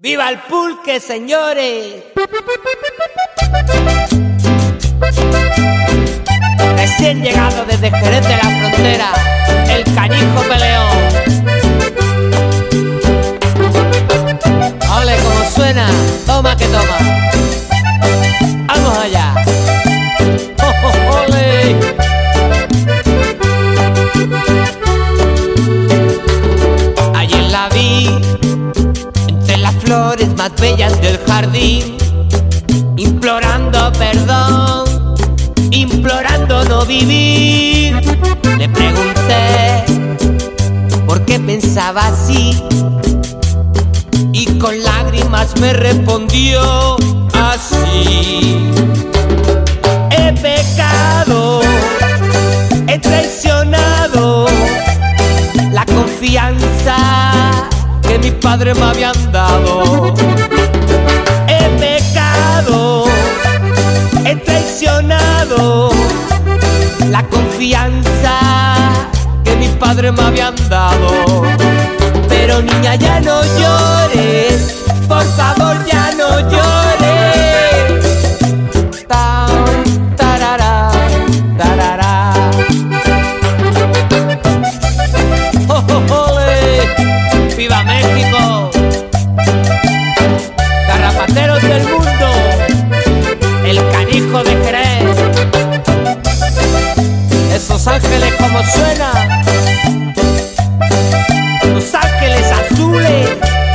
¡Viva el pulque, señores! Recién llegado desde Jerez de la Frontera, el canijo peleón. Ole, como suena, toma que toma. Vamos allá. ¡Oh, oh, ole! Ayer la vi entre las flores más bellas del jardín, implorando perdón, implorando no vivir. Le pregunté por qué pensaba así y con lágrimas me respondió así: he pecado, he traicionado la confianza que mis padres me habían dado. He pecado, he traicionado la confianza que mis padres me habían dado. Pero niña, ya no llores, por favor ya no llores. Tan, tarará, tarará. ¡Oh, oh, ole! ¡Viva México! Garrapateros del mundo, el canijo de Jerez. Esos ángeles como suenan, los ángeles azules.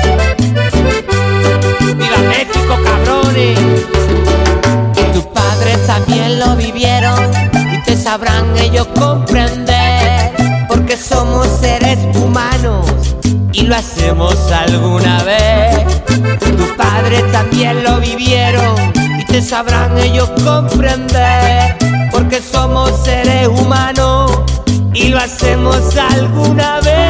¡Viva México, cabrones! Tus padres también lo vivieron y te sabrán ellos comprender, porque somos seres humanos y lo hacemos alguna vez. Tus padres también lo vivieron y te sabrán ellos comprender, porque somos seres humanos y lo hacemos alguna vez.